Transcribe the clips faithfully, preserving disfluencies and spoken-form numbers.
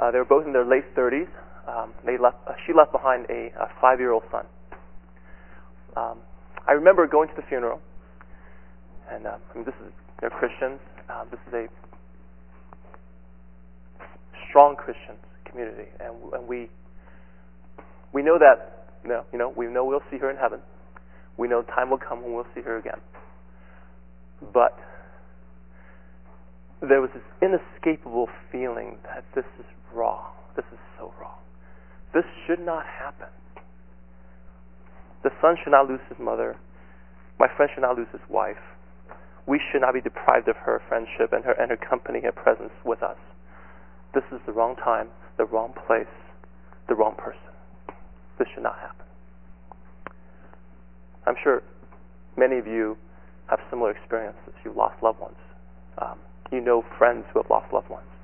Uh, they were both in their late thirties. Um, they left. Uh, she left behind a, a five-year-old son. Um, I remember going to the funeral, and um, I mean, this is they're Christians. Uh, this is a strong Christian community, and, and we we know that you know, you know we know we'll see her in heaven. We know time will come when we'll see her again. But there was this inescapable feeling that this is wrong. This is so wrong. This should not happen. The son should not lose his mother. My friend should not lose his wife. We should not be deprived of her friendship and her and her company and presence with us. This is the wrong time, the wrong place, the wrong person. This should not happen. I'm sure many of you have similar experiences. You've lost loved ones. Um, you know friends who have lost loved ones.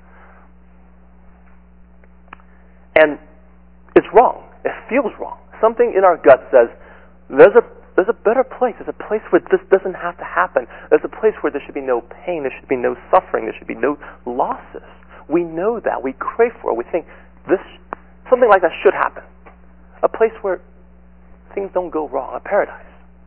And it's wrong. It feels wrong. Something in our gut says, there's a there's a better place. There's a place where this doesn't have to happen. There's a place where there should be no pain. There should be no suffering. There should be no losses. We know that. We crave for it. We think this something like that should happen. A place where things don't go wrong. A paradise.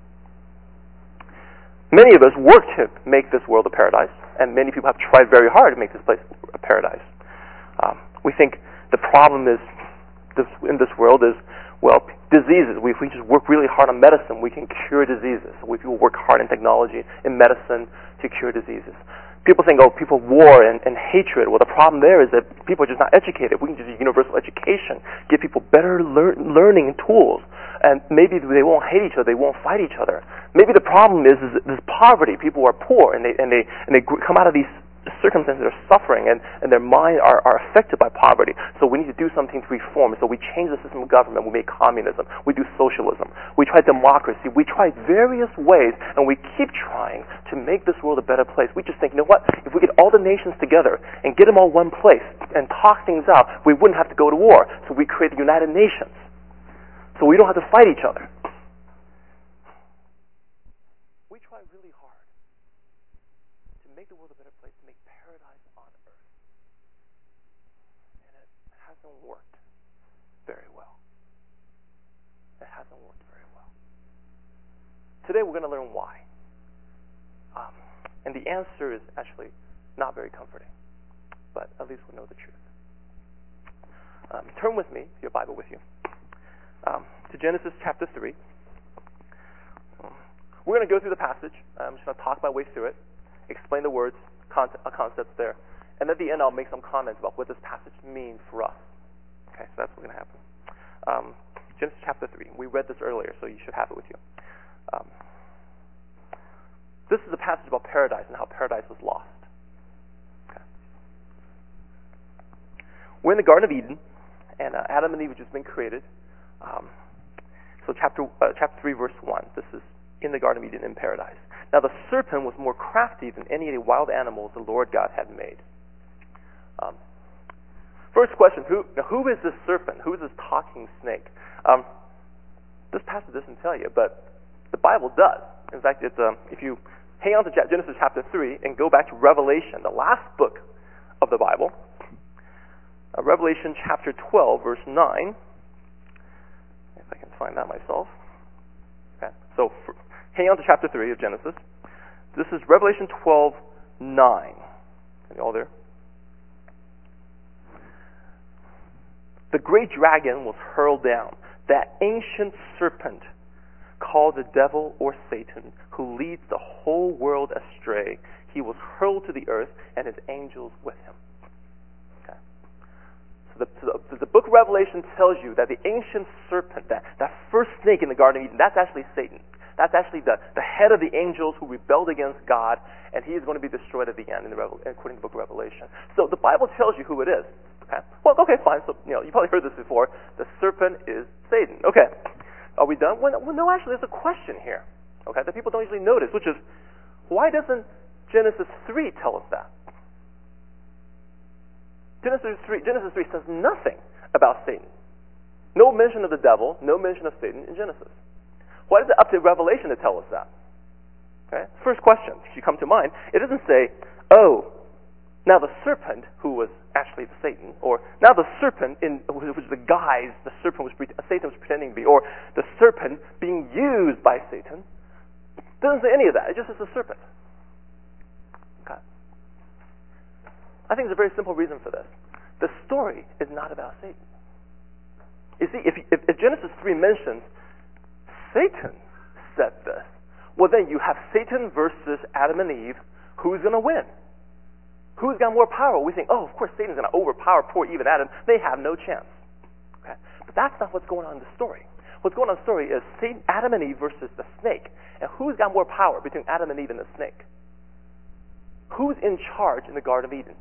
Many of us work to make this world a paradise, and many people have tried very hard to make this place a paradise. Um, we think the problem is this, in this world is, well, diseases. We, if we just work really hard on medicine, we can cure diseases. We people work hard in technology, in medicine, to cure diseases. People think, oh, people war and, and hatred. Well, the problem there is that people are just not educated. We can just use universal education, give people better lear- learning tools, and maybe they won't hate each other. They won't fight each other. Maybe the problem is, is, is poverty. People are poor, and they and they and they come out of these circumstances that are suffering, and, and their mind are, are affected by poverty. So we need to do something to reform. So we change the system of government. We make communism. We do socialism. We try democracy. We try various ways, and we keep trying to make this world a better place. We just think, you know what? If we get all the nations together and get them all one place and talk things out, we wouldn't have to go to war. So we create the United Nations. So we don't have to fight each other. We try really hard to make the world a better place, to make paradise on earth. And it hasn't worked very well. It hasn't worked very well. Today we're going to learn why. Um, and the answer is actually not very comforting, but at least we'll know the truth. Um, turn with me, your Bible with you, um, to Genesis chapter three. Um, we're going to go through the passage. I'm just going to talk my way through it, explain the words, concept, uh, concepts there, and at the end I'll make some comments about what this passage means for us. Okay, so that's what's going to happen. Um, Genesis chapter three. We read this earlier, so you should have it with you. Um, this is a passage about paradise and how paradise was lost. Okay. We're in the Garden of Eden, and uh, Adam and Eve have just been created. Um, so chapter uh, chapter three, verse one. This is in the Garden of Eden in paradise. Now the serpent was more crafty than any of the wild animals the Lord God had made. Um, first question: Who now, who is this serpent? Who is this talking snake? Um, this passage doesn't tell you, but the Bible does. In fact, it's um, if you hang on to Genesis chapter three and go back to Revelation, the last book of the Bible, uh, Revelation chapter twelve, verse nine. If I can find that myself. Okay, so for, hang on to chapter three of Genesis. This is Revelation twelve, nine. Are you all there? The great dragon was hurled down, that ancient serpent called the devil or Satan, who leads the whole world astray. He was hurled to the earth, and his angels with him. Okay. So the, so the, the book of Revelation tells you that the ancient serpent, that, that first snake in the Garden of Eden, that's actually Satan. That's actually the, the head of the angels who rebelled against God, and he is going to be destroyed at the end, in the Revel- according to the book of Revelation. So the Bible tells you who it is. Okay. Well, okay, fine. So you know, you probably heard this before. The serpent is Satan. Okay. Are we done? Well, no, actually, there's a question here, okay, that people don't usually notice, which is, why doesn't Genesis three tell us that? Genesis three, Genesis three says nothing about Satan. No mention of the devil, no mention of Satan in Genesis. Why is it up to Revelation to tell us that? Okay. First question should come to mind. It doesn't say, oh, now the serpent, who was actually Satan, or now the serpent, in which is the guise the serpent was Satan was pretending to be, or the serpent being used by Satan. It doesn't say any of that. It just says the serpent. Okay. I think there's a very simple reason for this. The story is not about Satan. You see, if, if, if Genesis three mentions Satan said this, well then you have Satan versus Adam and Eve. Who's going to win? Who's got more power? We think, oh, of course Satan's going to overpower poor Eve and Adam. They have no chance. Okay? But that's not what's going on in the story. What's going on in the story is Satan, Adam and Eve versus the snake. And who's got more power between Adam and Eve and the snake? Who's in charge in the Garden of Eden?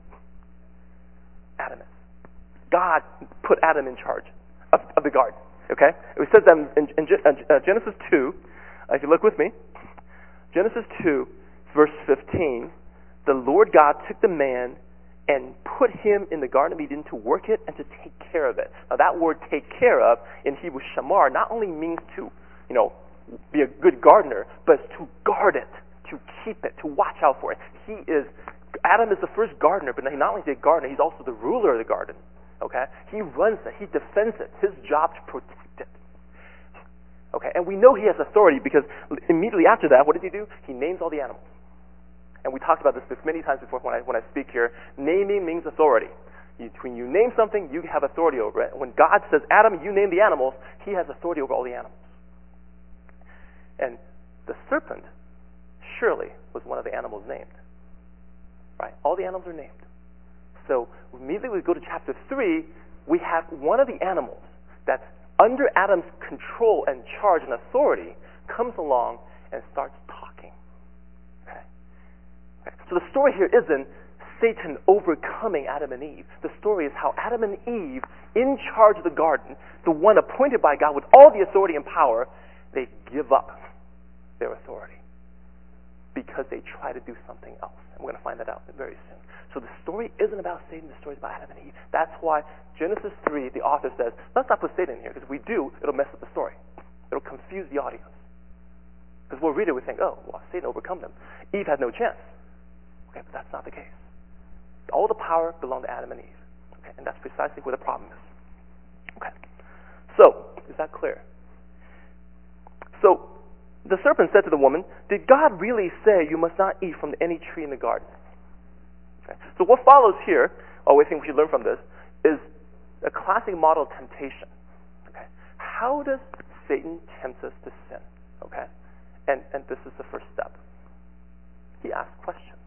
Adam is. God put Adam in charge of, of the garden. Okay? It says that in, in, in Genesis two, if you look with me, Genesis two, verse fifteen, the Lord God took the man and put him in the Garden of Eden to work it and to take care of it. Now that word take care of in Hebrew shamar not only means to, you know, be a good gardener, but to guard it, to keep it, to watch out for it. He is, Adam is the first gardener, but he not only is a gardener, he's also the ruler of the garden. Okay? He runs it, he defends it. His job to protect it. Okay, and we know he has authority because immediately after that, what does he do? He names all the animals. And we talked about this many times before when I when I speak here. Naming means authority. You, when you name something, you have authority over it. When God says, Adam, you name the animals, he has authority over all the animals. And the serpent surely was one of the animals named. Right? All the animals are named. So immediately we go to chapter three, we have one of the animals that's under Adam's control and charge and authority comes along and starts talking. Okay? Okay. So the story here isn't Satan overcoming Adam and Eve. The story is how Adam and Eve, in charge of the garden, the one appointed by God with all the authority and power, they give up their authority because they try to do something else. And we're going to find that out very soon. So the story isn't about Satan, the story is about Adam and Eve. That's why Genesis three, the author says, let's not put Satan in here, because if we do, it'll mess up the story. It'll confuse the audience. Because we'll read it, we think, oh, well, Satan overcome them. Eve had no chance. Okay, but that's not the case. All the power belonged to Adam and Eve. Okay, and that's precisely where the problem is. Okay. So, is that clear? So, the serpent said to the woman, did God really say you must not eat from any tree in the garden? Okay. So what follows here, or we think we should learn from this, is a classic model of temptation. Okay. How does Satan tempt us to sin? Okay. And and this is the first step. He asks questions.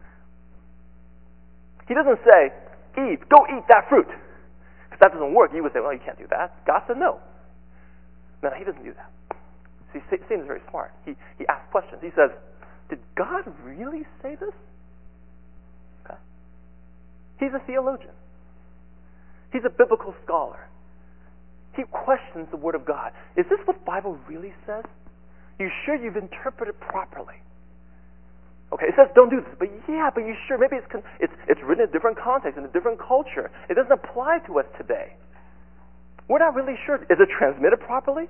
He doesn't say, Eve, go eat that fruit. Because that doesn't work. You would say, well, you can't do that. God said no. No, he doesn't do that. See, Satan is very smart. He he asks questions. He says, did God really say this? Okay. He's a theologian. He's a biblical scholar. He questions the Word of God. Is this what the Bible really says? You sure you've interpreted properly? Okay, it says don't do this, but yeah, but you sure? Maybe it's it's it's written in a different context, in a different culture. It doesn't apply to us today. We're not really sure. Is it transmitted properly?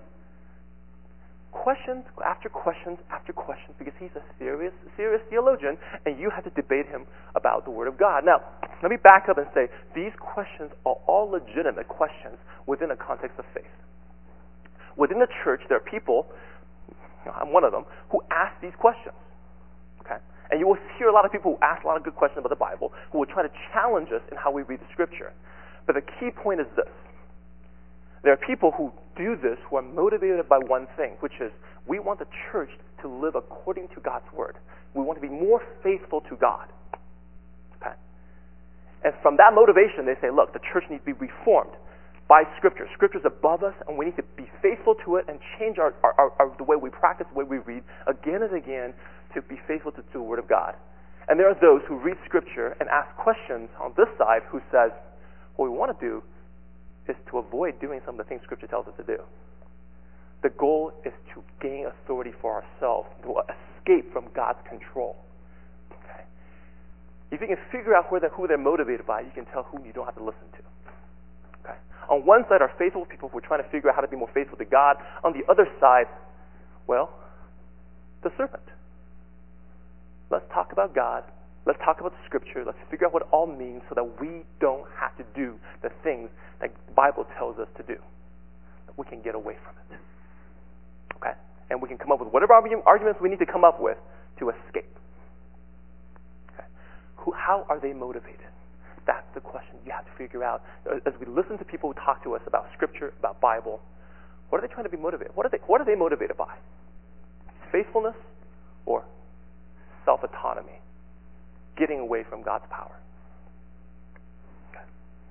Questions after questions after questions, because he's a serious, serious theologian, and you have to debate him about the Word of God. Now, let me back up and say these questions are all legitimate questions within a context of faith. Within the church, there are people, I'm one of them, who ask these questions. Okay, and you will hear a lot of people who ask a lot of good questions about the Bible, who will try to challenge us in how we read the Scripture. But the key point is this. There are people who do this who are motivated by one thing, which is we want the church to live according to God's Word. We want to be more faithful to God. Okay? And from that motivation, they say, look, the church needs to be reformed by Scripture. Scripture is above us, and we need to be faithful to it and change our, our, our, our, the way we practice, the way we read, again and again, to be faithful to, to the Word of God. And there are those who read Scripture and ask questions on this side who says, what we want to do is to avoid doing some of the things Scripture tells us to do. The goal is to gain authority for ourselves, to escape from God's control. Okay? If you can figure out who they're, who they're motivated by, you can tell whom you don't have to listen to. Okay? On one side are faithful people who are trying to figure out how to be more faithful to God. On the other side, well, the serpent. Let's talk about God. Let's talk about the Scripture. Let's figure out what it all means so that we don't have to do the things that the Bible tells us to do. That we can get away from it. Okay? And we can come up with whatever arguments we need to come up with to escape. Okay? Who, how are they motivated? That's the question you have to figure out. As we listen to people who talk to us about Scripture, about Bible, what are they trying to be motivated? What are they, what are they motivated by? Faithfulness or self-autonomy? Getting away from God's power. Okay.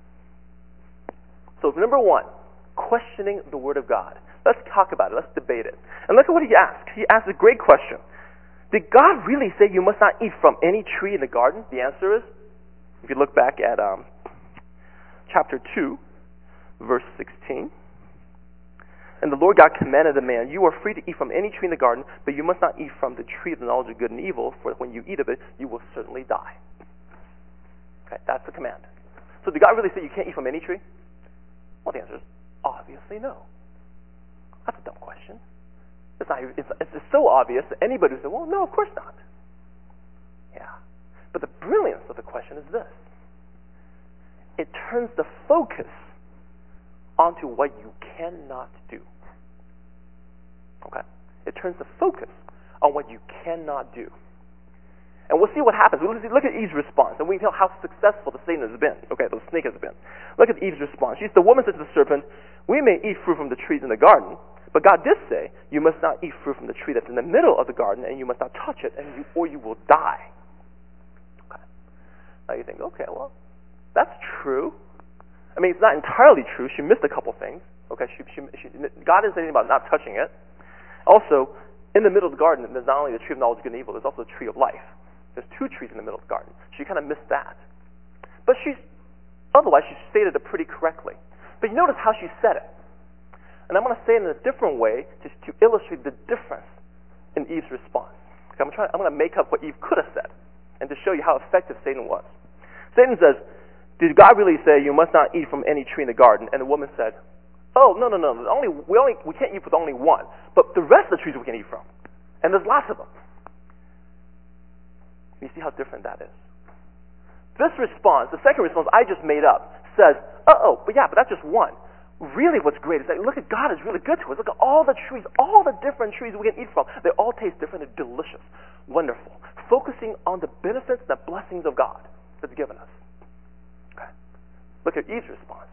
So number one, questioning the Word of God. Let's talk about it. Let's debate it. And look at what he asked. He asked a great question. Did God really say you must not eat from any tree in the garden? The answer is, if you look back at um, chapter two, verse sixteen. And the Lord God commanded the man, you are free to eat from any tree in the garden, but you must not eat from the tree of the knowledge of good and evil, for when you eat of it, you will certainly die. Okay, that's the command. So did God really say you can't eat from any tree? Well, the answer is obviously no. That's a dumb question. It's, not, it's, it's so obvious that anybody would say, well, no, of course not. Yeah. But the brilliance of the question is this. It turns the focus onto what you cannot do. Okay? It turns the focus on what you cannot do. And we'll see what happens. We'll look at Eve's response, and we can tell how successful the Satan has been. Okay, the snake has been. Look at Eve's response. She's the woman said to the serpent, we may eat fruit from the trees in the garden, but God did say, you must not eat fruit from the tree that's in the middle of the garden, and you must not touch it, and you, or you will die. Okay. Now you think, okay, well, that's true. I mean, it's not entirely true. She missed a couple things. Okay, she, she, she, God didn't say anything about not touching it. Also, in the middle of the garden, there's not only the tree of knowledge of good and evil, there's also the tree of life. There's two trees in the middle of the garden. She kind of missed that. But she's, otherwise, she stated it pretty correctly. But you notice how she said it. And I'm going to say it in a different way just to illustrate the difference in Eve's response. Okay, I'm, trying, I'm going to make up what Eve could have said and to show you how effective Satan was. Satan says, did God really say you must not eat from any tree in the garden? And the woman said, oh, no, no, no. Only, we, only, we can't eat with only one. But the rest of the trees we can eat from. And there's lots of them. You see how different that is. This response, the second response I just made up, says, uh-oh, but yeah, but that's just one. Really what's great is that, look at God is really good to us. Look at all the trees, all the different trees we can eat from. They all taste different. They're delicious, wonderful. Focusing on the benefits and the blessings of God that's given us. Okay. Look at Eve's response.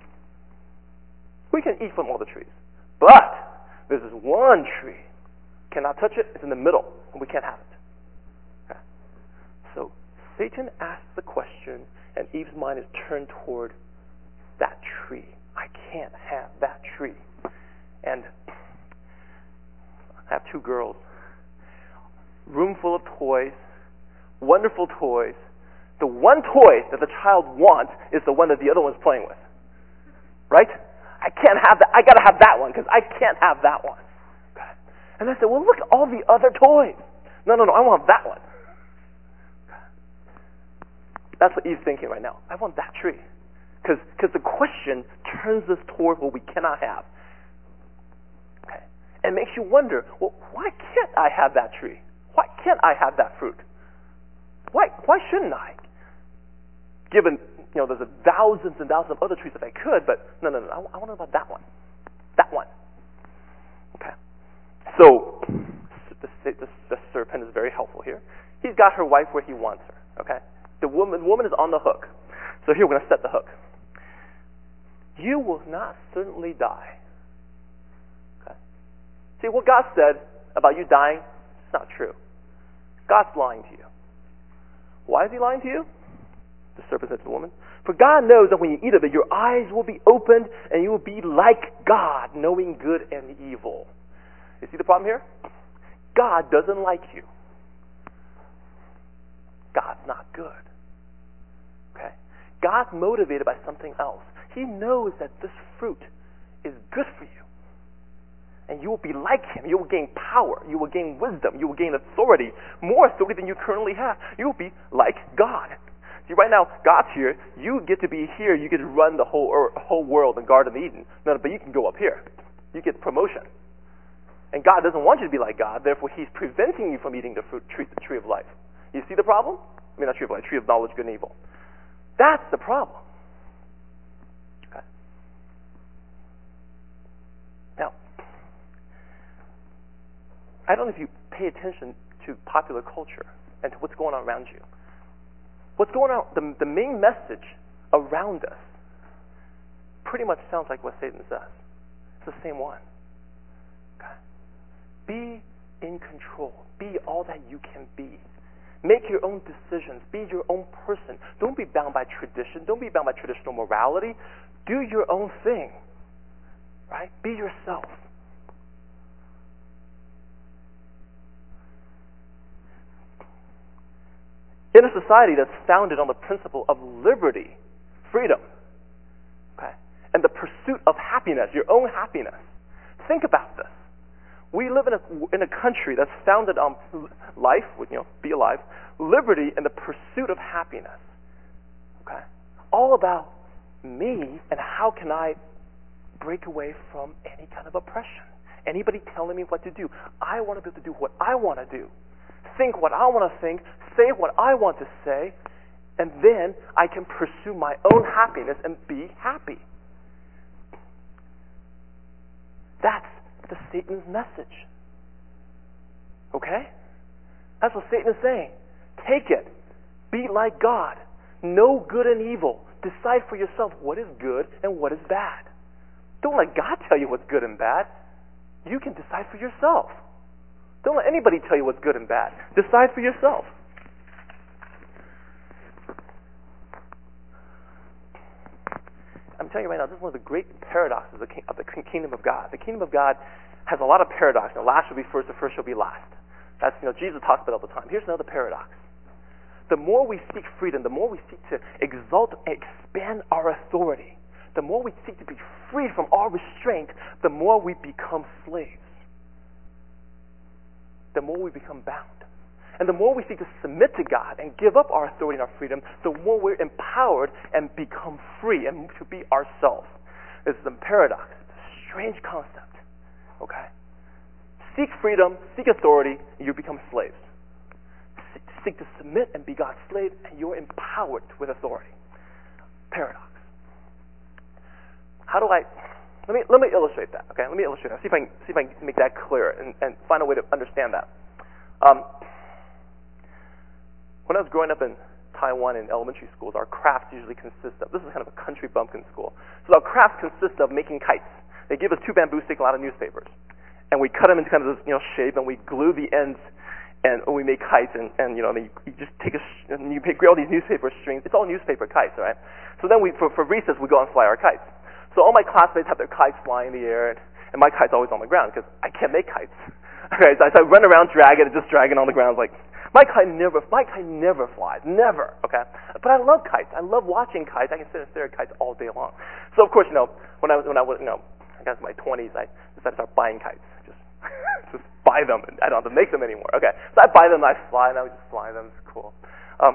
We can eat from all the trees. But there's this one tree. Cannot touch it. It's in the middle. And we can't have it. Okay. So Satan asks the question, and Eve's mind is turned toward that tree. I can't have that tree. And I have two girls. Room full of toys. Wonderful toys. The one toy that the child wants is the one that the other one's playing with. Right? I can't have that. I got to have that one because I can't have that one. Okay. And I said, well, look at all the other toys. No, no, no, I want that one. Okay. That's what Eve's thinking right now. I want that tree. Because the question turns us toward what we cannot have. Okay. And makes you wonder, well, why can't I have that tree? Why can't I have that fruit? Why, why shouldn't I? Given, you know, there's a thousands and thousands of other trees that I could, but no, no, no, I, I want to know about that one. That one. Okay. So, the, the, the serpent is very helpful here. He's got her wife where he wants her. Okay. The woman, the woman is on the hook. So here we're going to set the hook. You will not certainly die. Okay. See, what God said about you dying, it's not true. God's lying to you. Why is he lying to you? The serpent said to the woman, for God knows that when you eat of it, your eyes will be opened and you will be like God, knowing good and evil. You see the problem here? God doesn't like you. God's not good. Okay? God's motivated by something else. He knows that this fruit is good for you. And you will be like him. You will gain power. You will gain wisdom. You will gain authority, more authority than you currently have. You will be like God. See, right now, God's here. You get to be here. You get to run the whole er, whole world in Garden of Eden. No, but you can go up here. You get promotion. And God doesn't want you to be like God. Therefore, he's preventing you from eating the fruit tree, the tree of life. You see the problem? maybe not tree of life, tree of knowledge, good and evil. That's the problem. Okay. Now, I don't know if you pay attention to popular culture and to what's going on around you. What's going on, the, the main message around us pretty much sounds like what Satan says. It's the same one. Okay. Be in control. Be all that you can be. Make your own decisions. Be your own person. Don't be bound by tradition. Don't be bound by traditional morality. Do your own thing. Right? Be yourself. In a society that's founded on the principle of liberty, freedom, okay, and the pursuit of happiness, your own happiness. Think about this. We live in a in a country that's founded on life, you know, be alive, liberty, and the pursuit of happiness. Okay, all about me and how can I break away from any kind of oppression. Anybody telling me what to do? I want to be able to do what I want to do, think what I want to think, say what I want to say, and then I can pursue my own happiness and be happy. That's the Satan's message. Okay? That's what Satan is saying. Take it. Be like God. Know good and evil. Decide for yourself what is good and what is bad. Don't let God tell you what's good and bad. You can decide for yourself. Don't let anybody tell you what's good and bad. Decide for yourself. I'm telling you right now, this is one of the great paradoxes of the, king, of the kingdom of God. The kingdom of God has a lot of paradox. The last shall be first, the first shall be last. That's, you know, Jesus talks about it all the time. Here's another paradox. The more we seek freedom, the more we seek to exalt and expand our authority, the more we seek to be freed from our restraint, the more we become slaves. The more we become bound. And the more we seek to submit to God and give up our authority and our freedom, the more we're empowered and become free and to be ourselves. This is a paradox. It's a strange concept. Okay? Seek freedom, seek authority, and you become slaves. Seek to submit and be God's slave, and you're empowered with authority. Paradox. How do I... Let me let me illustrate that, okay? Let me illustrate that. See if I can, see if I can make that clear and, and find a way to understand that. Um, when I was growing up in Taiwan in elementary schools, our crafts usually consist of, this is kind of a country bumpkin school, so our crafts consist of making kites. They give us two bamboo sticks and a lot of newspapers. And we cut them into kind of this, you know, shape, and we glue the ends, and we make kites, and, and you know, you, you just take a, and you make all these newspaper strings. It's all newspaper kites, right? So then we, for, for recess, we go out and fly our kites. So all my classmates have their kites flying in the air, and, and my kite's always on the ground because I can't make kites. Okay, so I, so I run around dragging it, just dragging on the ground. Like my kite never, my kite never flies, never. Okay, but I love kites. I love watching kites. I can sit and stare at kites all day long. So of course, you know, when I was when I was, you know, I got to my twenties, I decided to start buying kites. Just just buy them, and I don't have to make them anymore. Okay, so I buy them, I fly, and I would just fly them. It's cool. Um,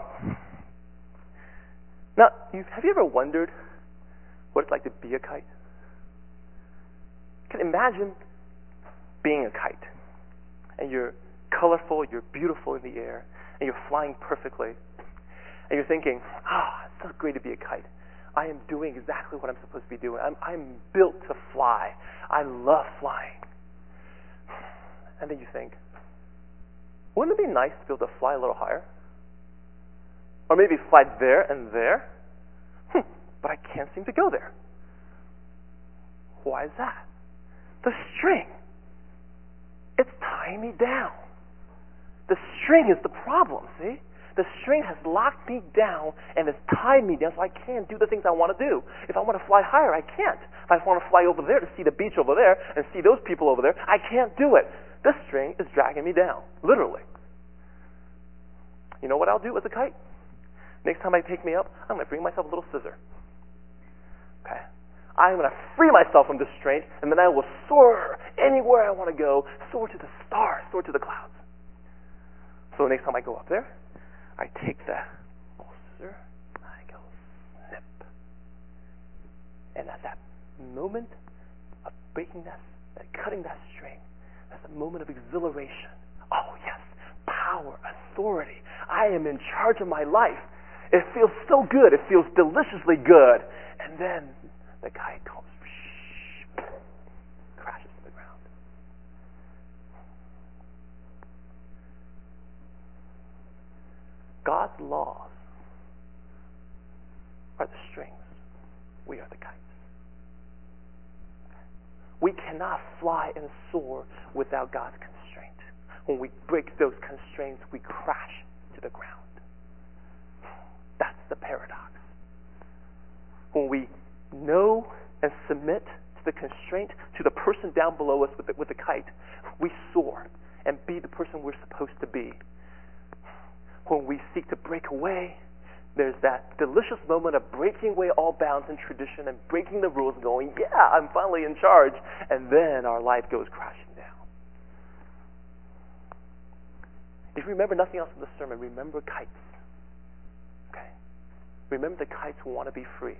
now, you, have you ever wondered what it's like to be a kite? You can imagine being a kite, and you're colorful, you're beautiful in the air, and you're flying perfectly, and you're thinking, ah, oh, it's so great to be a kite. I am doing exactly what I'm supposed to be doing. I'm, I'm built to fly. I love flying. And then you think, wouldn't it be nice to be able to fly a little higher? Or maybe fly there and there? Hmm. But I can't seem to go there. Why is that? The string. It's tying me down. The string is the problem, see? The string has locked me down and has tied me down so I can't do the things I want to do. If I want to fly higher, I can't. If I want to fly over there to see the beach over there and see those people over there, I can't do it. This string is dragging me down, literally. You know what I'll do as a kite? Next time I take me up, I'm going to bring myself a little scissor. Okay? I'm going to free myself from this restraint, and then I will soar anywhere I want to go, soar to the stars, soar to the clouds. So next time I go up there, I take the little scissor, and I go snip. And at that moment of breaking that, cutting that string, that's a moment of exhilaration. Oh yes, power. power, authority. I am in charge of my life. It feels so good. It feels deliciously good. And then the kite comes, crashes to the ground. God's laws are the strings. We are the kites. We cannot fly and soar without God's constraint. When we break those constraints, we crash to the ground. That's the paradox. When we know and submit to the constraint, to the person down below us with the, with the kite, we soar and be the person we're supposed to be. When we seek to break away, there's that delicious moment of breaking away all bounds and tradition and breaking the rules, going, yeah, I'm finally in charge. And then our life goes crashing down. If you remember nothing else from the sermon, remember kites. Okay? Remember the kites who want to be free.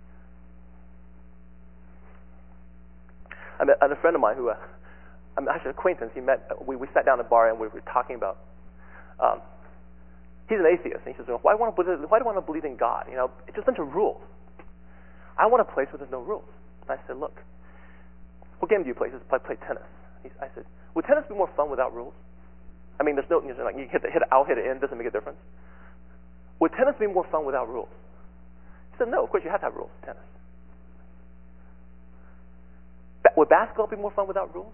I met a friend of mine who, uh, I'm actually an acquaintance. He met. We, we sat down at a bar and we were talking about. Um, he's an atheist, and he says, "Why do I want to believe, why do I want to believe in God? You know, it's just a bunch of rules. I want a place where there's no rules." And I said, "Look, what game do you play?" He says, "I play tennis." He, I said, "Would tennis be more fun without rules? I mean, there's no, you know, like you hit the hit it out, hit it in, doesn't make a difference. Would tennis be more fun without rules?" He said, "No, of course you have to have rules in tennis." Ba- would basketball be more fun without rules?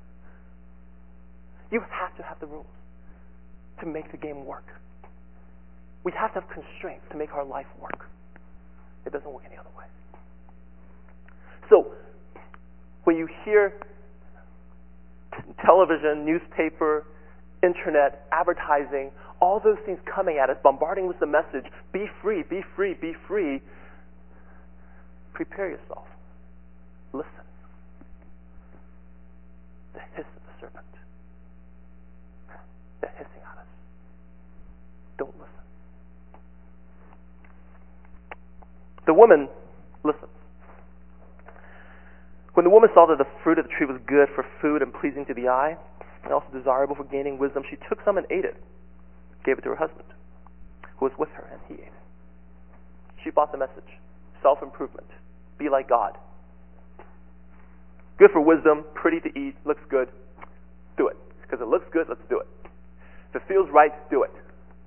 You have to have the rules to make the game work. We have to have constraints to make our life work. It doesn't work any other way. So, when you hear t- television, newspaper, internet, advertising, all those things coming at us, bombarding with the message, be free, be free, be free, prepare yourself. Listen. The hiss of the serpent. They're hissing at us. Don't listen. The woman listens. When the woman saw that the fruit of the tree was good for food and pleasing to the eye, and also desirable for gaining wisdom, she took some and ate it, gave it to her husband, who was with her, and he ate it. She bought the message. Self-improvement. Be like God. Good for wisdom, pretty to eat, looks good. Do it. Because it looks good, let's do it. If it feels right, do it.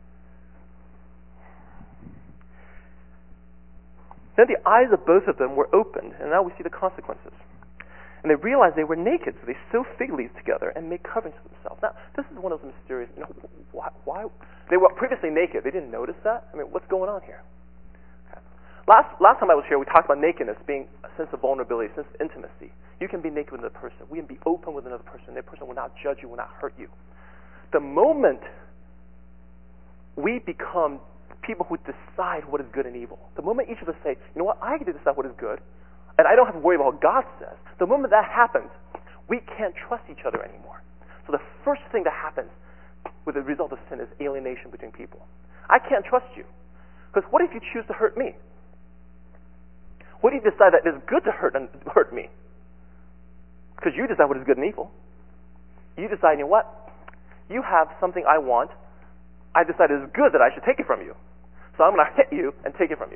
Then the eyes of both of them were opened, and now we see the consequences. And they realized they were naked, so they sewed fig leaves together and made coverings for themselves. Now, this is one of those mysterious, you know, why, why? They were previously naked. They didn't notice that? I mean, what's going on here? Okay. Last, last time I was here, we talked about nakedness being a sense of vulnerability, a sense of intimacy. You can be naked with another person. We can be open with another person. That person will not judge you, will not hurt you. The moment we become people who decide what is good and evil, the moment each of us say, you know what, I get to decide what is good, and I don't have to worry about what God says, the moment that happens, we can't trust each other anymore. So the first thing that happens with the result of sin is alienation between people. I can't trust you. Because what if you choose to hurt me? What if you decide that it's good to hurt and hurt me? Because you decide what is good and evil. You decide, you know what? You have something I want. I decide it is good that I should take it from you. So I'm going to hit you and take it from you.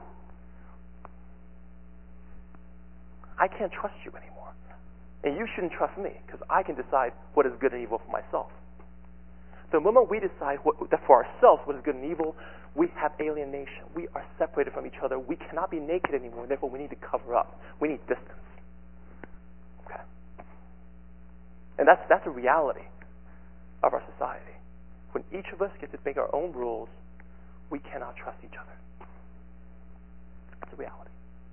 I can't trust you anymore. And you shouldn't trust me, because I can decide what is good and evil for myself. The moment we decide what, that for ourselves what is good and evil, we have alienation. We are separated from each other. We cannot be naked anymore. Therefore, we need to cover up. We need distance. Okay? And that's, that's a reality of our society. When each of us gets to make our own rules, we cannot trust each other. It's a reality.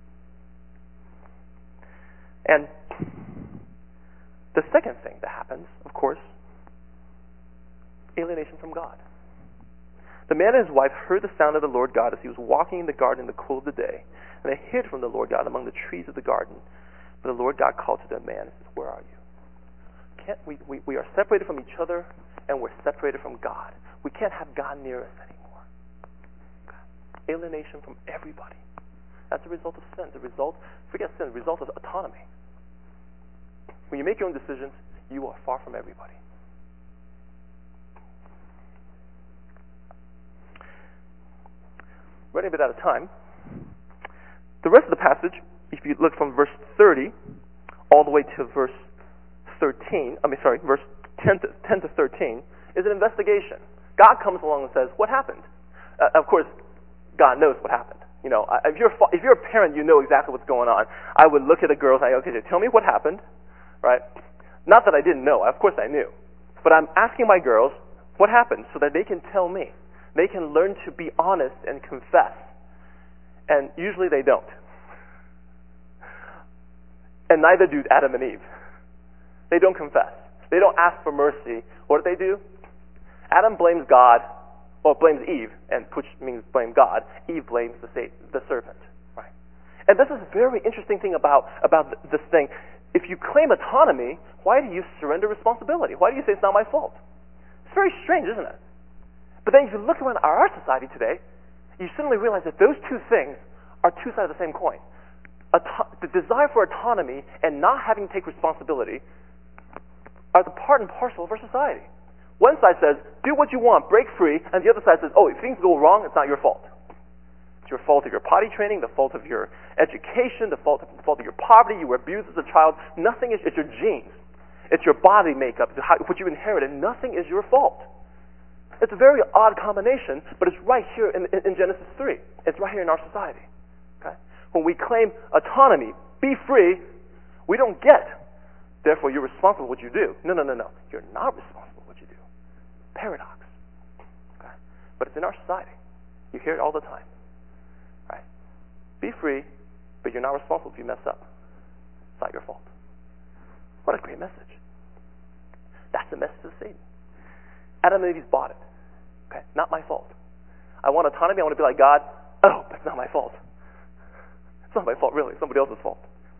And the second thing that happens, of course, alienation from God. The man and his wife heard the sound of the Lord God as he was walking in the garden in the cool of the day, and they hid from the Lord God among the trees of the garden. But the Lord God called to the man and says, "Where are you?" Can't we, we, we are separated from each other, and we're separated from God. We can't have God near us anymore. Okay. Alienation from everybody. That's the result of sin. The result, forget sin, the result of autonomy. When you make your own decisions, you are far from everybody. running a bit out of time. The rest of the passage, if you look from verse thirty all the way to verse thirteen, I mean, sorry, verse ten to, ten to thirteen, is an investigation. God comes along and says, what happened? Uh, of course, God knows what happened. You know, if you're if you're a parent, you know exactly what's going on. I would look at the girls and I go, okay, tell me what happened, right? Not that I didn't know. Of course I knew. But I'm asking my girls what happened so that they can tell me. They can learn to be honest and confess. And usually they don't. And neither do Adam and Eve. They don't confess. They don't ask for mercy. What do they do? Adam blames God, or blames Eve, and which means blame God. Eve blames the, the serpent. Right? And this is a very interesting thing about, about this thing. If you claim autonomy, why do you surrender responsibility? Why do you say it's not my fault? It's very strange, isn't it? But then if you look around our society today, you suddenly realize that those two things are two sides of the same coin. Auto- the desire for autonomy and not having to take responsibility are the part and parcel of our society. One side says, do what you want, break free, and the other side says, oh, if things go wrong, it's not your fault. It's your fault of your potty training, the fault of your education, the fault of, the fault of your poverty, you were abused as a child. Nothing is, it's your genes. It's your body makeup, it's how, what you inherited. Nothing is your fault. It's a very odd combination, but it's right here in, in, in Genesis three. It's right here in our society. Okay? When we claim autonomy, be free, we don't get, therefore you're responsible for what you do. No, no, no, no. You're not responsible for what you do. Paradox. Okay? But it's in our society. You hear it all the time. Right? Be free, but you're not responsible if you mess up. It's not your fault. What a great message. That's the message of Satan. Adam and Eve bought it. Okay, not my fault. I want autonomy. I want to be like God. Oh, that's not my fault. It's not my fault, really. It's somebody else's fault.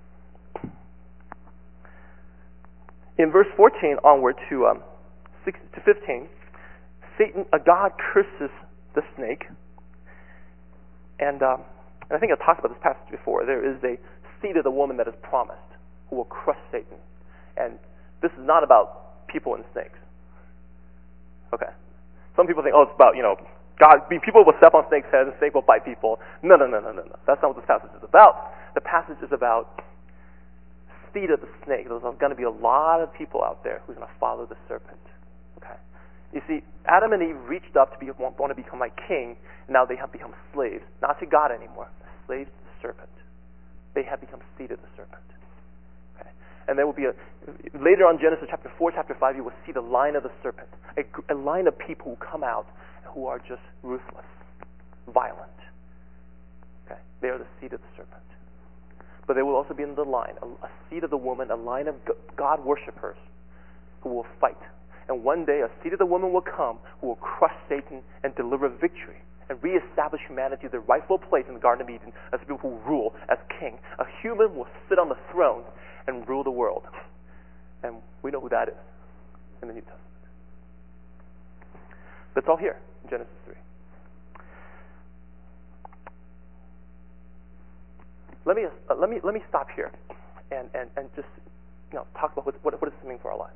In verse fourteen onward to um, six to fifteen, Satan, a God curses the snake, and, um, and I think I've talked about this passage before. There is a seed of the woman that is promised who will crush Satan, and this is not about people and snakes. Okay. Some people think, oh, it's about, you know, God, people will step on snakes' heads and snake will bite people. No, no, no, no, no, no. That's not what this passage is about. The passage is about seed of the snake. There's going to be a lot of people out there who's going to follow the serpent. Okay. You see, Adam and Eve reached up to be, want, want to become like king, and now they have become slaves, not to God anymore, slaves to the serpent. They have become seed of the serpent. And there will be a, later on Genesis chapter four, chapter five, you will see the line of the serpent, a, a line of people who come out who are just ruthless, violent. Okay, they are the seed of the serpent. But there will also be another line, a, a seed of the woman, a line of God worshippers who will fight. And one day a seed of the woman will come who will crush Satan and deliver victory and reestablish humanity their rightful place in the Garden of Eden as people who rule as king. A human will sit on the throne and rule the world. And we know who that is in the New Testament. That's all here in Genesis three. Let me uh, let me let me stop here and, and, and just you know talk about what, what what does this mean for our lives.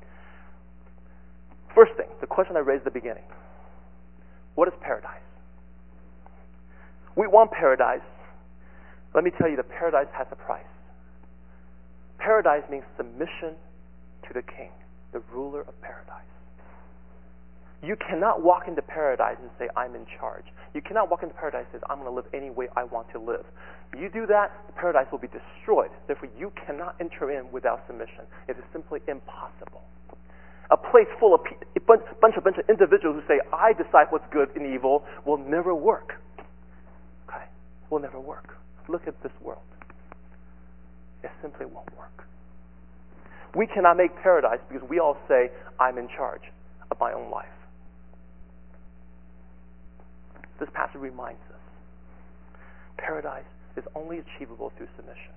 First thing, the question I raised at the beginning. What is paradise? We want paradise. Let me tell you that paradise has a price. Paradise means submission to the king, the ruler of paradise. You cannot walk into paradise and say, I'm in charge. You cannot walk into paradise and say, I'm going to live any way I want to live. You do that, the paradise will be destroyed. Therefore, you cannot enter in without submission. It is simply impossible. A place full of pe- a bunch, bunch, of, bunch of individuals who say, I decide what's good and evil, will never work. Okay? Will never work. Look at this world. It simply won't work. We cannot make paradise because we all say, I'm in charge of my own life. This passage reminds us, paradise is only achievable through submission.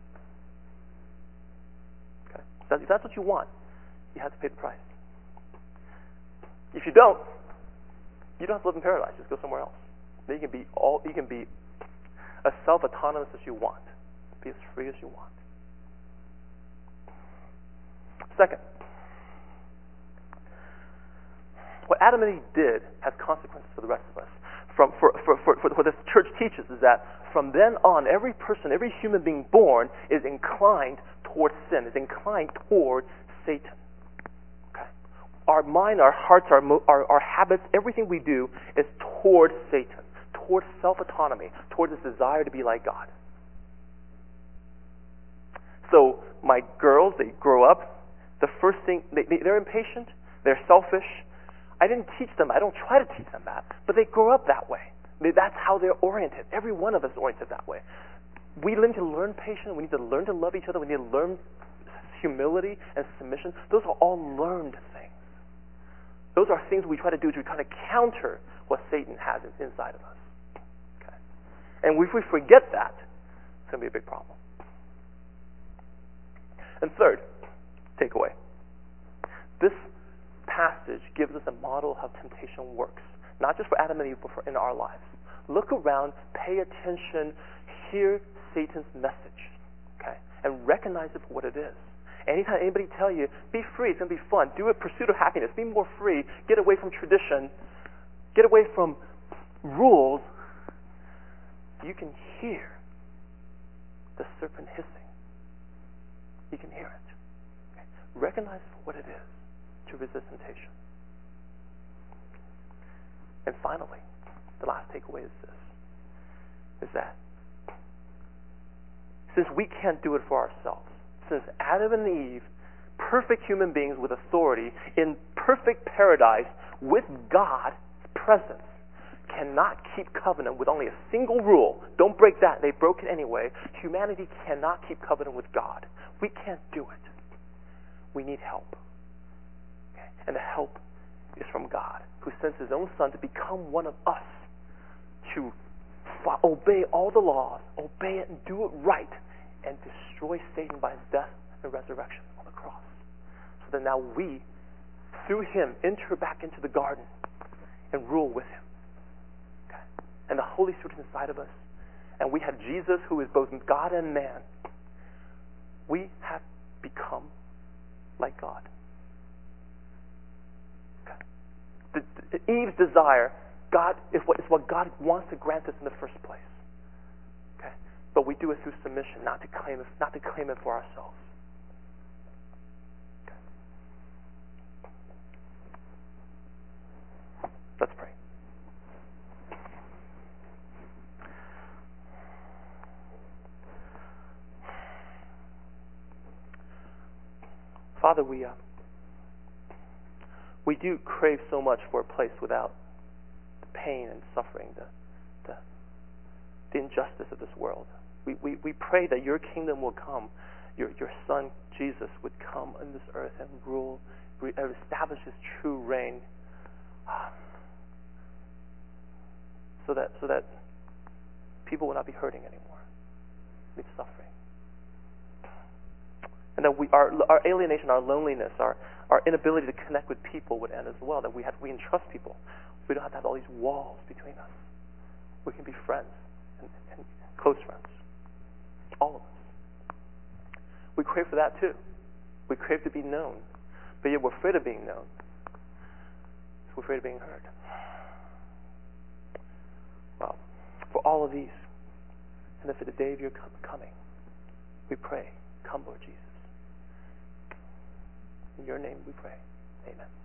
Okay? If that's what you want, you have to pay the price. If you don't, you don't have to live in paradise. Just go somewhere else. Then you can be all you can be as self-autonomous as you want. Be as free as you want. Second, what Adam and Eve did has consequences for the rest of us. From for, for, for, what, what the church teaches is that from then on, every person, every human being born is inclined towards sin, is inclined toward Satan. Okay? Our mind, our hearts, our, our, our habits, everything we do is toward Satan, towards self-autonomy, towards this desire to be like God. So my girls, they grow up, the first thing, they, they, they're impatient, they're selfish. I didn't teach them, I don't try to teach them that, but they grow up that way. They, that's how they're oriented. Every one of us is oriented that way. We need to learn patience, we need to learn to love each other, we need to learn humility and submission. Those are all learned things. Those are things we try to do to kind of counter what Satan has inside of us. Okay? And if we forget that, it's going to be a big problem. And third, takeaway. This passage gives us a model of how temptation works, not just for Adam and Eve, but for in our lives. Look around, pay attention, hear Satan's message, okay, and recognize it for what it is. Anytime anybody tell you, be free, it's going to be fun, do a pursuit of happiness, be more free, get away from tradition, get away from rules, you can hear the serpent hissing. You can hear it. Okay? Recognize it for what it is to resist temptation. And finally, the last takeaway is this, is that since we can't do it for ourselves, since Adam and Eve, perfect human beings with authority, in perfect paradise with God's presence, cannot keep covenant with only a single rule. Don't break that. They broke it anyway. Humanity cannot keep covenant with God. We can't do it. We need help. Okay? And the help is from God, who sends His own Son to become one of us, to fo- obey all the laws, obey it and do it right, and destroy Satan by His death and resurrection on the cross. So that now we, through Him, enter back into the garden and rule with Him. Okay? And the Holy Spirit is inside of us. And we have Jesus, who is both God and man. We have become like God. Okay. The, the, Eve's desire, God is what is what God wants to grant us in the first place. Okay, but we do it through submission, not to claim it, not to claim it for ourselves. Okay. Let's pray. Father, we uh, we do crave so much for a place without the pain and suffering, the the, the injustice of this world. We, we we pray that your kingdom will come, your your Son Jesus would come on this earth and rule, re- establish His true reign, um, so that so that people will not be hurting anymore, be suffering. And that we, our, our alienation, our loneliness, our, our inability to connect with people would end as well. That we have, we entrust people. We don't have to have all these walls between us. We can be friends and, and close friends. All of us. We crave for that too. We crave to be known, but yet we're afraid of being known. So we're afraid of being heard. Well, for all of these, and then for the day of your coming, we pray, come, Lord Jesus. In your name we pray. Amen.